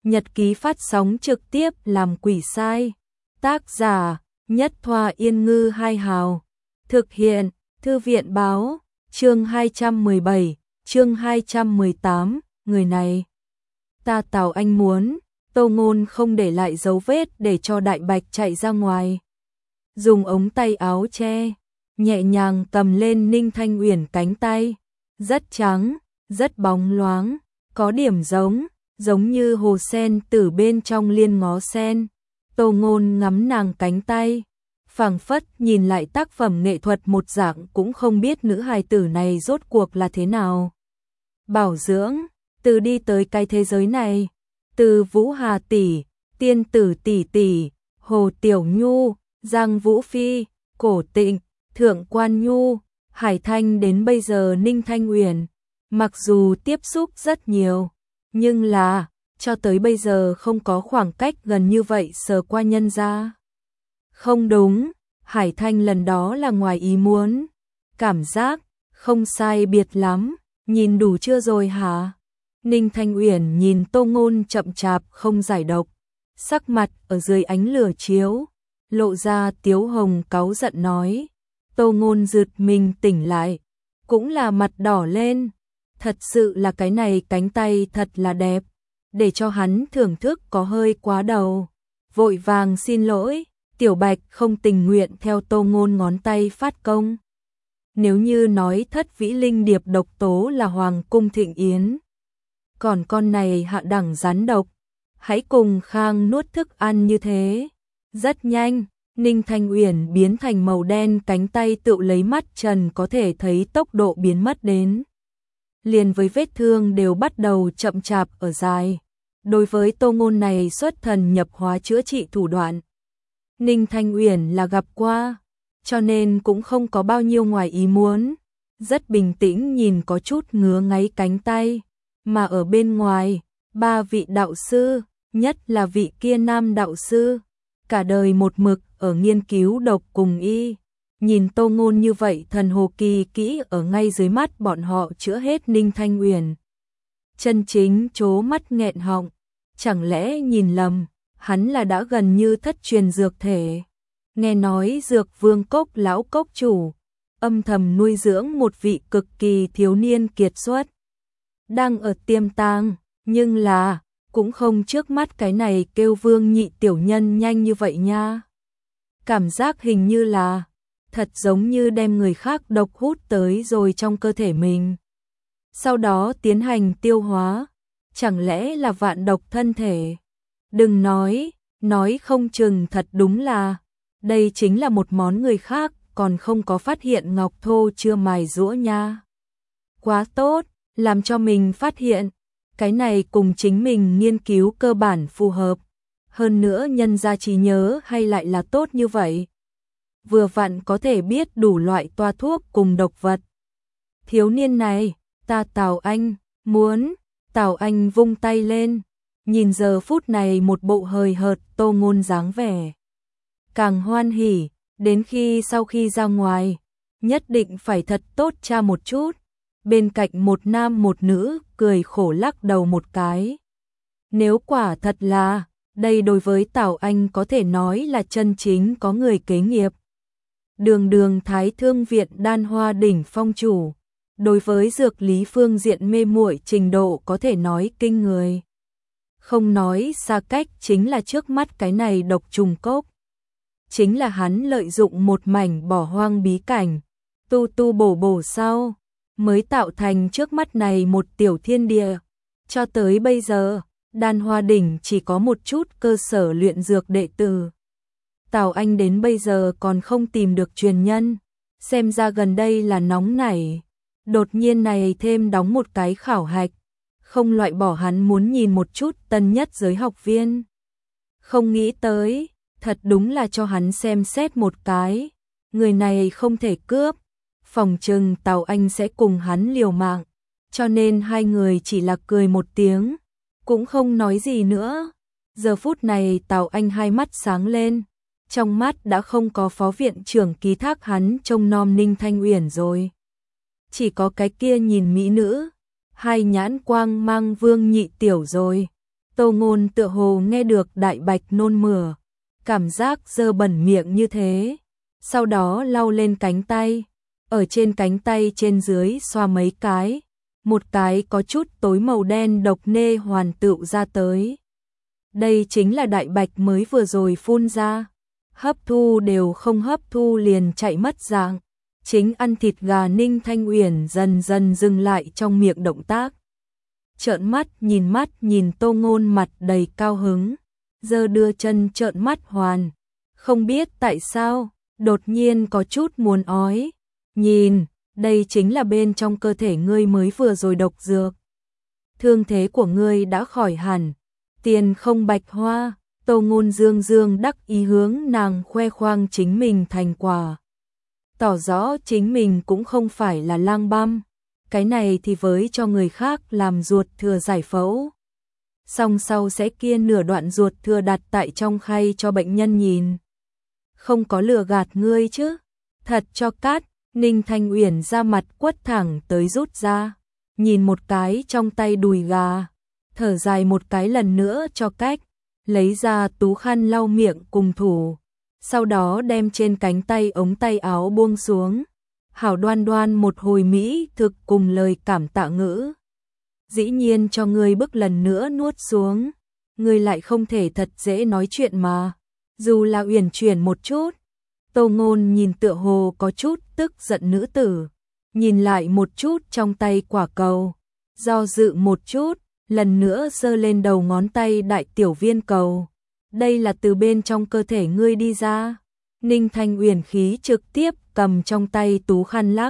Nhật ký phát sóng trực tiếp làm quỷ sai. Tác giả Nhất Thoa Yên Ngư Hai Hào. Thực hiện Thư viện Báo. Chương 217, chương 218, người này. Tào Anh muốn, Tô Ngôn không để lại dấu vết để cho Đại Bạch chạy ra ngoài. Dùng ống tay áo che, nhẹ nhàng cầm lên Ninh Thanh Uyển cánh tay. Rất trắng, rất bóng loáng, có điểm giống như hồ sen từ bên trong liên ngó sen. Tô Ngôn ngắm nàng cánh tay, phảng phất nhìn lại tác phẩm nghệ thuật một dạng, cũng không biết nữ hài tử này rốt cuộc là thế nào. Bảo dưỡng, từ đi tới cái thế giới này, từ Vũ Hà tỷ, Tiên Tử tỷ tỷ, Hồ Tiểu Nhu, Giang Vũ Phi, Cổ Tịnh, Thượng Quan Nhu, Hải Thanh đến bây giờ Ninh Thanh Uyển, mặc dù tiếp xúc rất nhiều, nhưng là cho tới bây giờ không có khoảng cách gần như vậy sờ qua nhân ra. Không đúng, Hải Thanh lần đó là ngoài ý muốn. Cảm giác không sai biệt lắm, nhìn đủ chưa rồi hả? Ninh Thanh Uyển nhìn Tô Ngôn chậm chạp không giải độc, sắc mặt ở dưới ánh lửa chiếu, lộ ra tiếu hồng cáu giận nói. Tô Ngôn giật mình tỉnh lại, cũng là mặt đỏ lên. Thật sự là cái này cánh tay thật là đẹp, để cho hắn thưởng thức có hơi quá đầu. Vội vàng xin lỗi, Tiểu Bạch không tình nguyện theo Tô Ngôn ngón tay phát công. Nếu như nói Thất Vĩ Linh Điệp độc tố là Hoàng cung thịnh yến, còn con này hạ đẳng rắn độc, hãy cùng Khang nuốt thức ăn như thế. Rất nhanh, Ninh Thanh Uyển biến thành màu đen, cánh tay tự lấy mắt trần có thể thấy tốc độ biến mất đến. Liền với vết thương đều bắt đầu chậm chạp ở dài. Đối với Tô Ngôn này xuất thần nhập hóa chữa trị thủ đoạn, Ninh Thanh Uyển là gặp qua, cho nên cũng không có bao nhiêu ngoài ý muốn. Rất bình tĩnh nhìn có chút ngứa ngáy cánh tay, mà ở bên ngoài, ba vị đạo sư, nhất là vị kia nam đạo sư, cả đời một mực ở nghiên cứu độc cùng y. Nhìn Tô Ngôn như vậy thần hồ kỳ kỹ ở ngay dưới mắt bọn họ chữa hết Ninh Thanh Uyển. Chân chính trố mắt nghẹn họng, chẳng lẽ nhìn lầm, hắn là đã gần như thất truyền dược thể. Nghe nói Dược Vương Cốc lão cốc chủ, âm thầm nuôi dưỡng một vị cực kỳ thiếu niên kiệt xuất. Đang ở tiềm tàng, nhưng là, cũng không trước mắt cái này kêu Vương nhị tiểu nhân nhanh như vậy nha. Cảm giác hình như là thật giống như đem người khác độc hút tới rồi trong cơ thể mình, sau đó tiến hành tiêu hóa, chẳng lẽ là vạn độc thân thể. Đừng nói không chừng thật đúng là, đây chính là một món người khác còn không có phát hiện ngọc thô chưa mài giũa nha. Quá tốt, làm cho mình phát hiện, cái này cùng chính mình nghiên cứu cơ bản phù hợp, hơn nữa nhân ra trí nhớ hay lại là tốt như vậy. Vừa vặn có thể biết đủ loại toa thuốc cùng độc vật. Thiếu niên này, ta Tào Anh, muốn. Tào Anh vung tay lên, nhìn giờ phút này một bộ hời hợt Tô Ngôn dáng vẻ. Càng hoan hỉ, đến khi sau khi ra ngoài, nhất định phải thật tốt tra một chút. Bên cạnh một nam một nữ cười khổ lắc đầu một cái. Nếu quả thật là, đây đối với Tào Anh có thể nói là chân chính có người kế nghiệp. Đường Thái Thương viện Đan Hoa đỉnh phong chủ, đối với dược lý phương diện mê muội trình độ có thể nói kinh người. Không nói xa cách chính là trước mắt cái này độc trùng cốc. Chính là hắn lợi dụng một mảnh bỏ hoang bí cảnh, tu bổ sau, mới tạo thành trước mắt này một tiểu thiên địa. Cho tới bây giờ, Đan Hoa đỉnh chỉ có một chút cơ sở luyện dược đệ tử. Tào Anh đến bây giờ còn không tìm được truyền nhân, xem ra gần đây là nóng nảy. Đột nhiên này thêm đóng một cái khảo hạch, không loại bỏ hắn muốn nhìn một chút tân nhất giới học viên. Không nghĩ tới, thật đúng là cho hắn xem xét một cái, người này không thể cướp, phòng chừng Tào Anh sẽ cùng hắn liều mạng, cho nên hai người chỉ là cười một tiếng, cũng không nói gì nữa. Giờ phút này Tào Anh hai mắt sáng lên, trong mắt đã không có phó viện trưởng ký thác hắn trông nom Ninh Thanh Uyển rồi. Chỉ có cái kia nhìn mỹ nữ, hai nhãn quang mang Vương nhị tiểu rồi. Tô Ngôn tựa hồ nghe được Đại Bạch nôn mửa, cảm giác dơ bẩn miệng như thế. Sau đó lau lên cánh tay, ở trên cánh tay trên dưới xoa mấy cái, một cái có chút tối màu đen độc nê hoàn tựu ra tới. Đây chính là Đại Bạch mới vừa rồi phun ra, hấp thu đều không hấp thu liền chạy mất dạng. Chính ăn thịt gà Ninh Thanh Uyển dần dần dừng lại trong miệng động tác. Trợn mắt nhìn Tô Ngôn mặt đầy cao hứng, giờ đưa chân trợn mắt hoàn, không biết tại sao, đột nhiên có chút muốn ói. Nhìn, đây chính là bên trong cơ thể ngươi mới vừa rồi độc dược. Thương thế của ngươi đã khỏi hẳn, tiền không bạch hoa. Tô Ngôn dương dương đắc ý hướng nàng khoe khoang chính mình thành quả, tỏ rõ chính mình cũng không phải là lang băm. Cái này thì với cho người khác làm ruột thừa giải phẫu, xong sau sẽ kia nửa đoạn ruột thừa đặt tại trong khay cho bệnh nhân nhìn. Không có lừa gạt ngươi chứ? Thật cho cát. Ninh Thanh Uyển ra mặt quất thẳng tới rút ra, nhìn một cái trong tay đùi gà, thở dài một cái lần nữa cho cách, lấy ra tú khăn lau miệng cùng thủ, sau đó đem trên cánh tay ống tay áo buông xuống, hảo đoan đoan một hồi mỹ thực cùng lời cảm tạ ngữ. Dĩ nhiên cho ngươi bức lần nữa nuốt xuống, ngươi lại không thể thật dễ nói chuyện mà, dù là uyển chuyển một chút. Tô Ngôn nhìn tựa hồ có chút tức giận nữ tử, nhìn lại một chút trong tay quả cầu, do dự một chút, lần nữa giơ lên đầu ngón tay đại tiểu viên cầu. Đây là từ bên trong cơ thể ngươi đi ra. Ninh Thanh Uyển khí trực tiếp cầm trong tay tú khăn lắc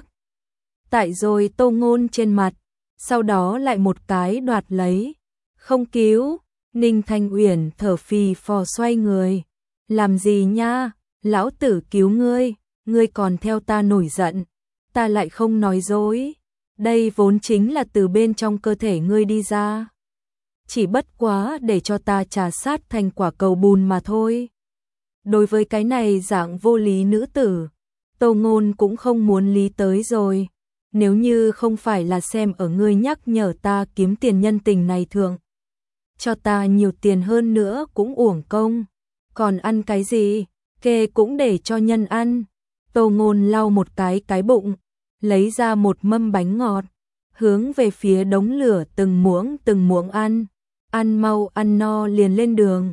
tại rồi Tô Ngôn trên mặt, sau đó lại một cái đoạt lấy. Không cứu. Ninh Thanh Uyển thở phì phò xoay người. Làm gì nha? Lão tử cứu ngươi, ngươi còn theo ta nổi giận, ta lại không nói dối, đây vốn chính là từ bên trong cơ thể ngươi đi ra. Chỉ bất quá để cho ta trà sát thành quả cầu bùn mà thôi. Đối với cái này dạng vô lý nữ tử, Tô Ngôn cũng không muốn lý tới rồi, nếu như không phải là xem ở ngươi nhắc nhở ta kiếm tiền nhân tình này thượng, cho ta nhiều tiền hơn nữa cũng uổng công, còn ăn cái gì? Kê cũng để cho nhân ăn. Tô Ngôn lau một cái bụng, lấy ra một mâm bánh ngọt, hướng về phía đống lửa từng muỗng ăn. Ăn mau ăn no liền lên đường.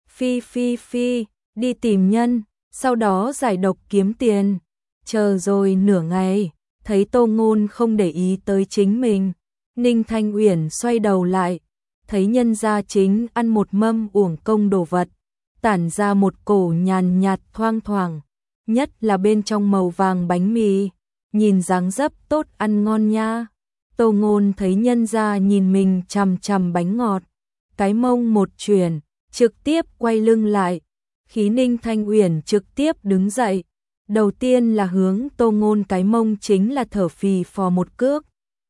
Phi, đi tìm nhân, sau đó giải độc kiếm tiền. Chờ rồi nửa ngày, thấy Tô Ngôn không để ý tới chính mình, Ninh Thanh Uyển xoay đầu lại, thấy nhân gia chính ăn một mâm uổng công đồ vật, tản ra một cổ nhàn nhạt thoang thoảng, nhất là bên trong màu vàng bánh mì, nhìn dáng dấp tốt ăn ngon nha. Tô Ngôn thấy nhân gia nhìn mình chằm chằm bánh ngọt, cái mông một chuyển, trực tiếp quay lưng lại, khí Ninh Thanh Uyển trực tiếp đứng dậy, đầu tiên là hướng Tô Ngôn cái mông chính là thở phì phò một cước.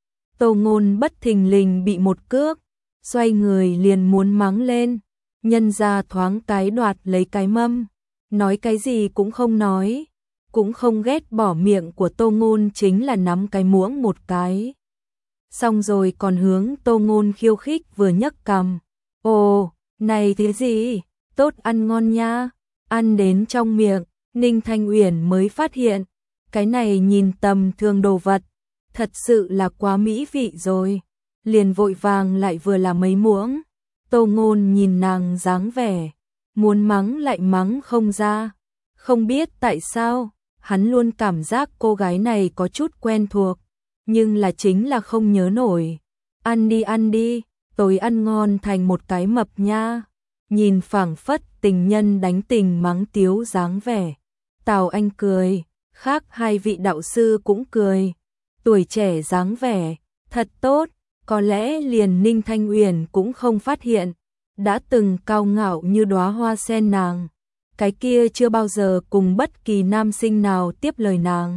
Tô Ngôn bất thình lình bị một cước, xoay người liền muốn mắng lên. Nhân gia thoáng cái đoạt lấy cái mâm, nói cái gì cũng không nói, cũng không ghét bỏ miệng của Tô Ngôn chính là nắm cái muỗng một cái. Xong rồi còn hướng Tô Ngôn khiêu khích vừa nhấc cằm. Ồ, này thế gì? Tốt ăn ngon nha. Ăn đến trong miệng, Ninh Thanh Uyển mới phát hiện, cái này nhìn tầm thường đồ vật, thật sự là quá mỹ vị rồi. Liền vội vàng lại vừa là mấy muỗng. Tô Ngôn nhìn nàng dáng vẻ, muốn mắng lại mắng không ra. Không biết tại sao, hắn luôn cảm giác cô gái này có chút quen thuộc, nhưng là chính là không nhớ nổi. Ăn đi, tôi ăn ngon thành một cái mập nha. Nhìn phảng phất tình nhân đánh tình mắng tiếu dáng vẻ. Tào Anh cười, khác hai vị đạo sư cũng cười. Tuổi trẻ dáng vẻ, thật tốt. Có lẽ liền Ninh Thanh Uyển cũng không phát hiện, đã từng cao ngạo như đóa hoa sen nàng, cái kia chưa bao giờ cùng bất kỳ nam sinh nào tiếp lời nàng.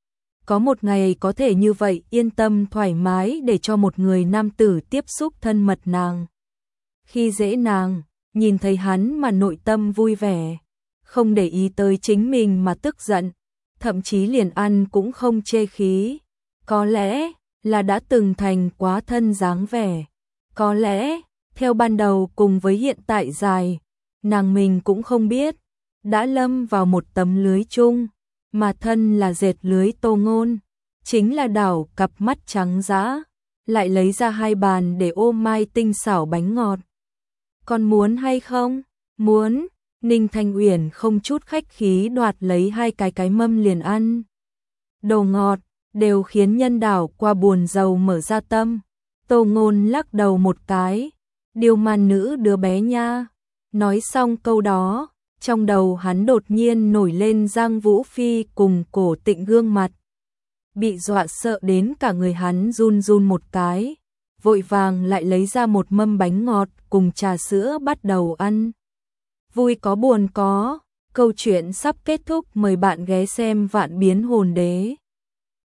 Có một ngày có thể như vậy yên tâm thoải mái để cho một người nam tử tiếp xúc thân mật nàng. Khi dễ nàng, nhìn thấy hắn mà nội tâm vui vẻ, không để ý tới chính mình mà tức giận, thậm chí liền ăn cũng không chê khí. Có lẽ là đã từng thành quá thân dáng vẻ, có lẽ Theo ban đầu cùng với hiện tại dài, nàng mình cũng không biết, đã lâm vào một tấm lưới chung, mà thân là dệt lưới Tô Ngôn, chính là đảo cặp mắt trắng dã, lại lấy ra 2 bàn để ô mai tinh xảo bánh ngọt. Con muốn hay không? Muốn. Ninh Thanh Uyển không chút khách khí đoạt lấy 2 cái mâm liền ăn. Đồ ngọt đều khiến nhân đảo qua buồn rầu mở ra tâm. Tô Ngôn lắc đầu một cái, điều man nữ đứa bé nha. Nói xong câu đó, trong đầu hắn đột nhiên nổi lên Giang Vũ Phi cùng Cổ Tịnh gương mặt. Bị dọa sợ đến cả người hắn run run một cái, vội vàng lại lấy ra một mâm bánh ngọt cùng trà sữa bắt đầu ăn. Vui có buồn có, câu chuyện sắp kết thúc, mời bạn ghé xem Vạn Biến Hồn Đế.